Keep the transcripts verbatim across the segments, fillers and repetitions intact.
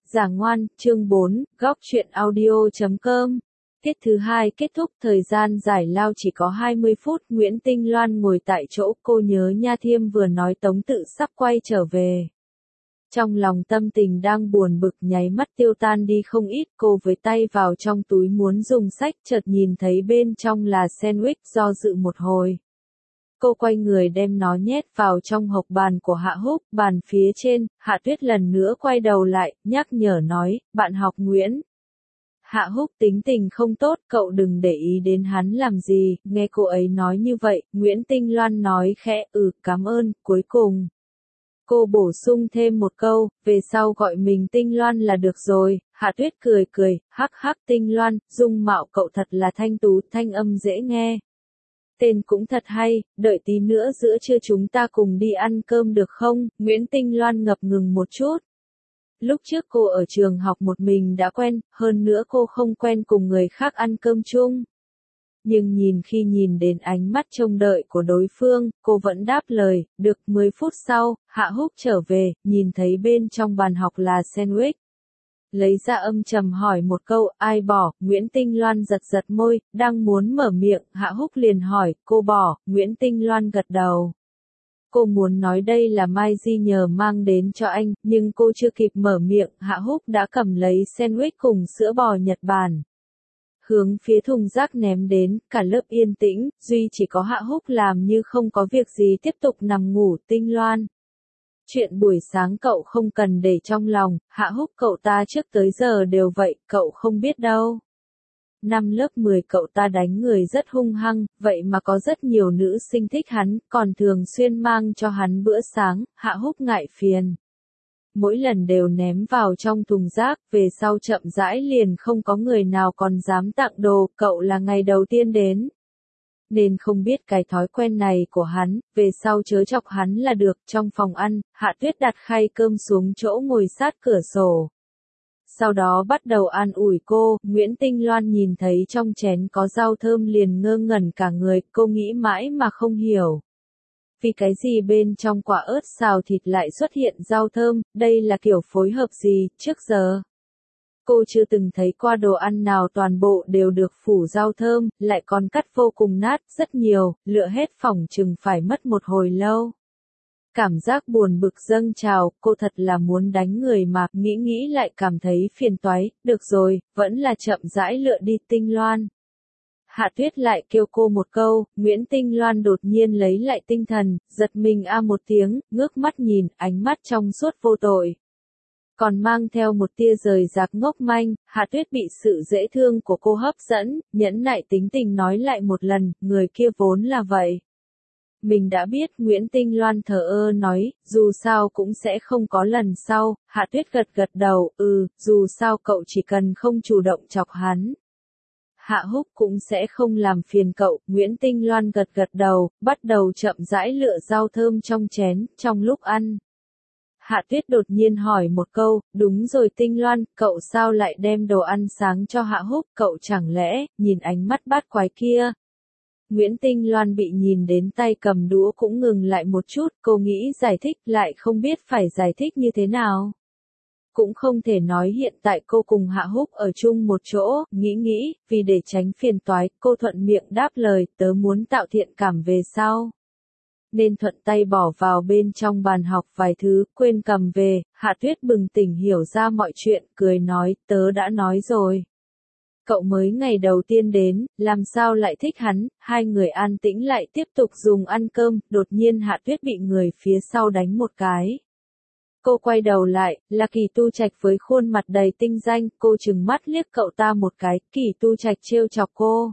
Giảng ngoan, chương bốn, góc truyện audio chấm com. Tiết thứ hai kết thúc, thời gian giải lao chỉ có hai mươi phút, Nguyễn Tinh Loan ngồi tại chỗ, cô nhớ Nha Thiêm vừa nói Tống Tự sắp quay trở về. Trong lòng tâm tình đang buồn bực nháy mắt tiêu tan đi không ít, cô với tay vào trong túi muốn dùng sách, chợt nhìn thấy bên trong là sandwich, do dự một hồi. Cô quay người đem nó nhét vào trong hộc bàn của Hạ Húc, bàn phía trên. Hạ Tuyết lần nữa quay đầu lại, nhắc nhở nói, bạn học Nguyễn. Hạ Húc tính tình không tốt, cậu đừng để ý đến hắn làm gì. Nghe cô ấy nói như vậy, Nguyễn Tinh Loan nói khẽ, ừ, cảm ơn. Cuối cùng, cô bổ sung thêm một câu, về sau gọi mình Tinh Loan là được rồi. Hạ Tuyết cười cười, hắc hắc, Tinh Loan, dung mạo cậu thật là thanh tú, thanh âm dễ nghe. Tên cũng thật hay, đợi tí nữa giữa trưa chúng ta cùng đi ăn cơm được không? Nguyễn Tinh Loan ngập ngừng một chút. Lúc trước cô ở trường học một mình đã quen, hơn nữa cô không quen cùng người khác ăn cơm chung. Nhưng nhìn khi nhìn đến ánh mắt trông đợi của đối phương, cô vẫn đáp lời, được. Mười phút sau, Hạ Húc trở về, nhìn thấy bên trong bàn học là sandwich. Lấy ra âm trầm hỏi một câu, ai bỏ? Nguyễn Tinh Loan giật giật môi, đang muốn mở miệng, Hạ Húc liền hỏi, cô bỏ? Nguyễn Tinh Loan gật đầu. Cô muốn nói đây là Mai Di nhờ mang đến cho anh, nhưng cô chưa kịp mở miệng, Hạ Húc đã cầm lấy sandwich cùng sữa bò Nhật Bản. Hướng phía thùng rác ném đến, cả lớp yên tĩnh, duy chỉ có Hạ Húc làm như không có việc gì tiếp tục nằm ngủ. Tinh Loan, chuyện buổi sáng cậu không cần để trong lòng, Hạ Húc cậu ta trước tới giờ đều vậy, cậu không biết đâu. Năm lớp mười cậu ta đánh người rất hung hăng, vậy mà có rất nhiều nữ sinh thích hắn, còn thường xuyên mang cho hắn bữa sáng. Hạ Húc ngại phiền. Mỗi lần đều ném vào trong thùng rác, về sau chậm rãi liền không có người nào còn dám tặng đồ, cậu là ngày đầu tiên đến. Nên không biết cái thói quen này của hắn, về sau chớ chọc hắn là được. Trong phòng ăn, Hạ Tuyết đặt khay cơm xuống chỗ ngồi sát cửa sổ. Sau đó bắt đầu an ủi cô. Nguyễn Tinh Loan nhìn thấy trong chén có rau thơm liền ngơ ngẩn cả người, cô nghĩ mãi mà không hiểu. Vì cái gì bên trong quả ớt xào thịt lại xuất hiện rau thơm, đây là kiểu phối hợp gì, trước giờ cô chưa từng thấy qua đồ ăn nào toàn bộ đều được phủ rau thơm, lại còn cắt vô cùng nát, rất nhiều, lựa hết phỏng chừng phải mất một hồi lâu. Cảm giác buồn bực dâng trào, cô thật là muốn đánh người mà, nghĩ nghĩ lại cảm thấy phiền toái, được rồi, vẫn là chậm rãi lựa đi. Tinh Loan. Hạ Tuyết lại kêu cô một câu, Nguyễn Tinh Loan đột nhiên lấy lại tinh thần, giật mình a một tiếng, ngước mắt nhìn, ánh mắt trong suốt vô tội. Còn mang theo một tia rời rạc ngốc manh. Hạ Tuyết bị sự dễ thương của cô hấp dẫn, nhẫn nại tính tình nói lại một lần, người kia vốn là vậy. Mình đã biết. Nguyễn Tinh Loan thờ ơ nói, dù sao cũng sẽ không có lần sau. Hạ Tuyết gật gật đầu, ừ, dù sao cậu chỉ cần không chủ động chọc hắn, Hạ Húc cũng sẽ không làm phiền cậu. Nguyễn Tinh Loan gật gật đầu, bắt đầu chậm rãi lựa rau thơm trong chén. Trong lúc ăn, Hạ Tuyết đột nhiên hỏi một câu, đúng rồi Tinh Loan, cậu sao lại đem đồ ăn sáng cho Hạ Húc, cậu chẳng lẽ, nhìn ánh mắt bát quái kia. Nguyễn Tinh Loan bị nhìn đến tay cầm đũa cũng ngừng lại một chút, cô nghĩ giải thích lại không biết phải giải thích như thế nào. Cũng không thể nói hiện tại cô cùng Hạ Húc ở chung một chỗ, nghĩ nghĩ, vì để tránh phiền toái, cô thuận miệng đáp lời, tớ muốn tạo thiện cảm về sau. Nên thuận tay bỏ vào bên trong bàn học vài thứ, quên cầm về. Hạ Tuyết bừng tỉnh hiểu ra mọi chuyện, cười nói, tớ đã nói rồi. Cậu mới ngày đầu tiên đến, làm sao lại thích hắn? Hai người an tĩnh lại tiếp tục dùng ăn cơm, đột nhiên Hạ Tuyết bị người phía sau đánh một cái. Cô quay đầu lại, là Kỳ Tu Trạch với khuôn mặt đầy tinh danh, cô trừng mắt liếc cậu ta một cái, Kỳ Tu Trạch trêu chọc cô.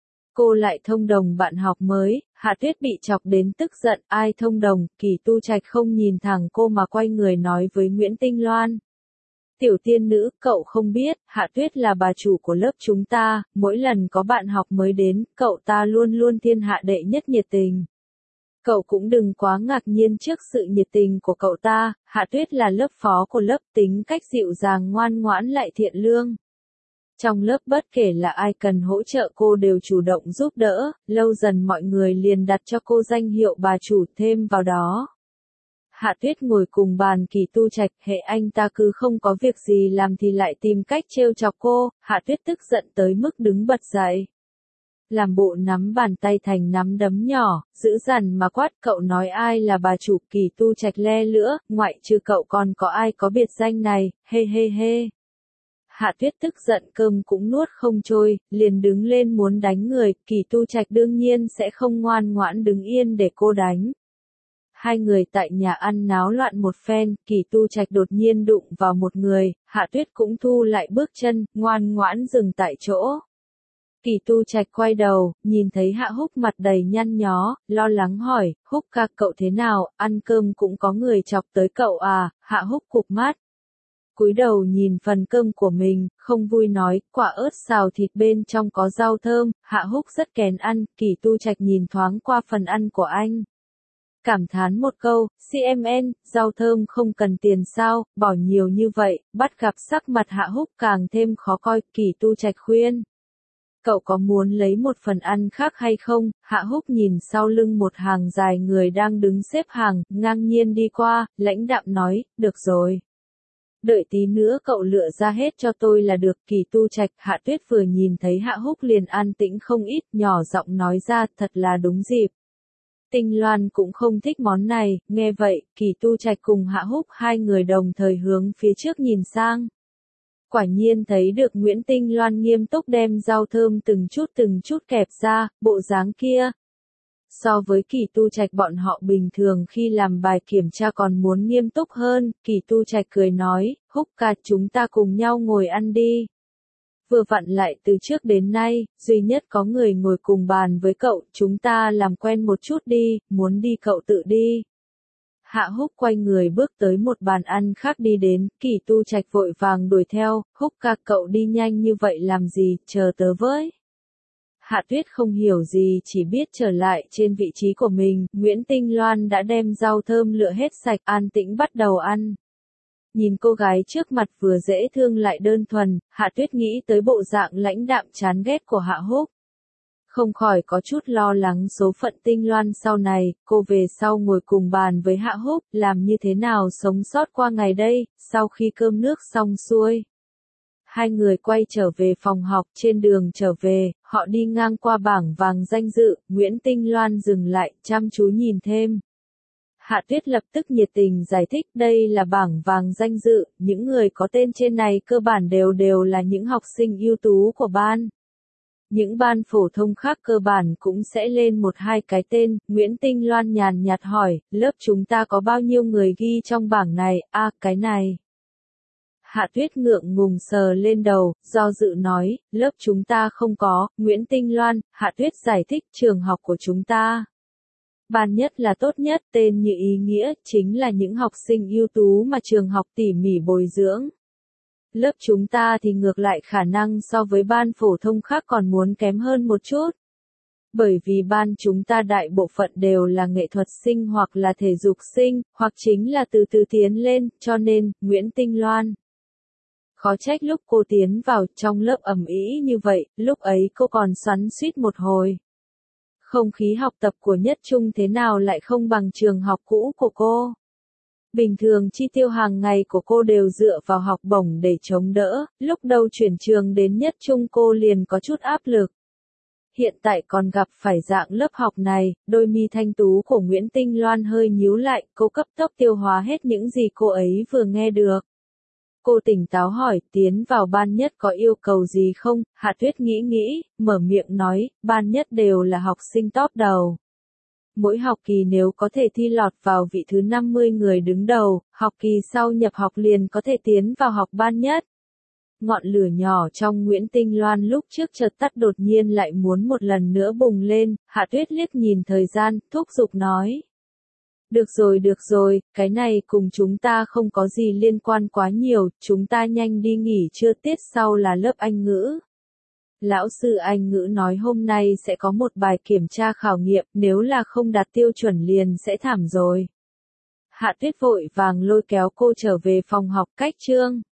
Cô lại thông đồng bạn học mới. Hạ Tuyết bị chọc đến tức giận, ai thông đồng? Kỳ Tu Trạch không nhìn thẳng cô mà quay người nói với Nguyễn Tinh Loan. Tiểu tiên nữ, cậu không biết, Hạ Tuyết là bà chủ của lớp chúng ta, mỗi lần có bạn học mới đến, cậu ta luôn luôn thiên hạ đệ nhất nhiệt tình. Cậu cũng đừng quá ngạc nhiên trước sự nhiệt tình của cậu ta. Hạ Tuyết là lớp phó của lớp, tính cách dịu dàng ngoan ngoãn lại thiện lương. Trong lớp bất kể là ai cần hỗ trợ cô đều chủ động giúp đỡ, lâu dần mọi người liền đặt cho cô danh hiệu bà chủ, thêm vào đó. Hạ Tuyết ngồi cùng bàn Kỳ Tu Trạch, hệ anh ta cứ không có việc gì làm thì lại tìm cách trêu chọc cô, Hạ Tuyết tức giận tới mức đứng bật dậy. Làm bộ nắm bàn tay thành nắm đấm nhỏ, dữ dằn mà quát, cậu nói ai là bà chủ? Kỳ Tu Trạch le lưỡi, ngoại trừ cậu còn có ai có biệt danh này, hê hê hê. Hạ Tuyết tức giận cơm cũng nuốt không trôi, liền đứng lên muốn đánh người, Kỳ Tu Trạch đương nhiên sẽ không ngoan ngoãn đứng yên để cô đánh. Hai người tại nhà ăn náo loạn một phen, Kỳ Tu Trạch đột nhiên đụng vào một người, Hạ Tuyết cũng thu lại bước chân, ngoan ngoãn dừng tại chỗ. Kỳ Tu Trạch quay đầu, nhìn thấy Hạ Húc mặt đầy nhăn nhó, lo lắng hỏi, Húc ca cậu thế nào, ăn cơm cũng có người chọc tới cậu à? Hạ Húc cụp mắt, cúi đầu nhìn phần cơm của mình, không vui nói, quả ớt xào thịt bên trong có rau thơm. Hạ Húc rất kén ăn, Kỳ Tu Trạch nhìn thoáng qua phần ăn của anh, cảm thán một câu, xê em en, rau thơm không cần tiền sao, bỏ nhiều như vậy. Bắt gặp sắc mặt Hạ Húc càng thêm khó coi, Kỳ Tu Trạch khuyên, cậu có muốn lấy một phần ăn khác hay không? Hạ Húc nhìn sau lưng một hàng dài người đang đứng xếp hàng, ngang nhiên đi qua, lãnh đạm nói, được rồi. Đợi tí nữa cậu lựa ra hết cho tôi là được. Kỳ Tu Trạch. Hạ Tuyết vừa nhìn thấy Hạ Húc liền an tĩnh không ít, nhỏ giọng nói ra, thật là đúng dịp. Tinh Loan cũng không thích món này, nghe vậy, Kỳ Tu Trạch cùng Hạ Húc hai người đồng thời hướng phía trước nhìn sang. Quả nhiên thấy được Nguyễn Tinh Loan nghiêm túc đem rau thơm từng chút từng chút kẹp ra, bộ dáng kia. So với Kỳ Tu Trạch bọn họ bình thường khi làm bài kiểm tra còn muốn nghiêm túc hơn, Kỳ Tu Trạch cười nói, Húc ca chúng ta cùng nhau ngồi ăn đi. Vừa vặn lại từ trước đến nay, duy nhất có người ngồi cùng bàn với cậu, chúng ta làm quen một chút đi, muốn đi cậu tự đi. Hạ Húc quay người bước tới một bàn ăn khác đi đến, Kỳ Tu Trạch vội vàng đuổi theo, Húc ca cậu đi nhanh như vậy làm gì, chờ tớ với. Hạ Tuyết không hiểu gì chỉ biết trở lại trên vị trí của mình, Nguyễn Tinh Loan đã đem rau thơm lựa hết sạch, an tĩnh bắt đầu ăn. Nhìn cô gái trước mặt vừa dễ thương lại đơn thuần, Hạ Tuyết nghĩ tới bộ dạng lãnh đạm chán ghét của Hạ Húc. Không khỏi có chút lo lắng số phận Tinh Loan sau này, cô về sau ngồi cùng bàn với Hạ Húc, làm như thế nào sống sót qua ngày đây, sau khi cơm nước xong xuôi. Hai người quay trở về phòng học, trên đường trở về, họ đi ngang qua bảng vàng danh dự, Nguyễn Tinh Loan dừng lại, chăm chú nhìn thêm. Hạ Tuyết lập tức nhiệt tình giải thích đây là bảng vàng danh dự, những người có tên trên này cơ bản đều đều là những học sinh ưu tú của ban. Những ban phổ thông khác cơ bản cũng sẽ lên một hai cái tên, Nguyễn Tinh Loan nhàn nhạt hỏi, lớp chúng ta có bao nhiêu người ghi trong bảng này, a à, cái này. Hạ Tuyết ngượng ngùng sờ lên đầu, do dự nói, lớp chúng ta không có, Nguyễn Tinh Loan. Hạ Tuyết giải thích trường học của chúng ta. Ban nhất là tốt nhất, tên như ý nghĩa, chính là những học sinh ưu tú mà trường học tỉ mỉ bồi dưỡng. Lớp chúng ta thì ngược lại khả năng so với ban phổ thông khác còn muốn kém hơn một chút. Bởi vì ban chúng ta đại bộ phận đều là nghệ thuật sinh hoặc là thể dục sinh, hoặc chính là từ từ tiến lên, cho nên, Nguyễn Tinh Loan. Khó trách lúc cô tiến vào trong lớp ầm ĩ như vậy, lúc ấy cô còn xoắn xuýt một hồi. Không khí học tập của Nhất Trung thế nào lại không bằng trường học cũ của cô. Bình thường chi tiêu hàng ngày của cô đều dựa vào học bổng để chống đỡ, lúc đầu chuyển trường đến Nhất Trung cô liền có chút áp lực. Hiện tại còn gặp phải dạng lớp học này, đôi mi thanh tú của Nguyễn Tinh Loan hơi nhíu lại, cô cấp tốc tiêu hóa hết những gì cô ấy vừa nghe được. Cô tỉnh táo hỏi, tiến vào ban nhất có yêu cầu gì không? Hạ Tuyết nghĩ nghĩ, mở miệng nói, ban nhất đều là học sinh top đầu. Mỗi học kỳ nếu có thể thi lọt vào vị thứ năm mươi người đứng đầu, học kỳ sau nhập học liền có thể tiến vào học ban nhất. Ngọn lửa nhỏ trong Nguyễn Tinh Loan lúc trước chợt tắt đột nhiên lại muốn một lần nữa bùng lên, Hạ Tuyết liếc nhìn thời gian, thúc giục nói. Được rồi được rồi, cái này cùng chúng ta không có gì liên quan quá nhiều, chúng ta nhanh đi nghỉ trưa, tiết sau là lớp Anh ngữ. Lão sư Anh ngữ nói hôm nay sẽ có một bài kiểm tra khảo nghiệm, nếu là không đạt tiêu chuẩn liền sẽ thảm rồi. Hạ Tuyết vội vàng lôi kéo cô trở về phòng học cách chương.